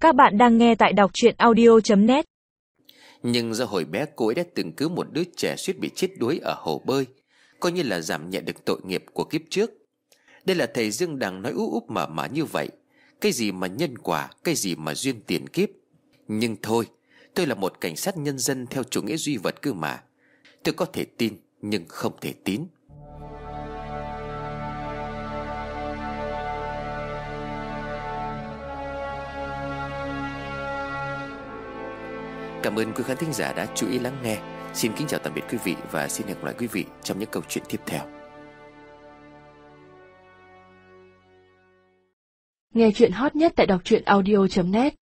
Các bạn đang nghe tại đọc truyện audio.net. Nhưng do hồi bé cô ấy đã từng cứu một đứa trẻ suýt bị chết đuối ở hồ bơi, coi như là giảm nhẹ được tội nghiệp của kiếp trước. Đây là thầy Dương Đằng nói úp úp mở mở như vậy. Cái gì mà nhân quả, cái gì mà duyên tiền kiếp. Nhưng thôi, tôi là một cảnh sát nhân dân theo chủ nghĩa duy vật cơ mà. Tôi có thể tin nhưng không thể tín. Cảm ơn quý khán thính giả đã chú ý lắng nghe. Xin kính chào tạm biệt quý vị và xin hẹn gặp lại quý vị trong những câu chuyện tiếp theo. Nghe chuyện hot nhất tại đọc truyện audio.net.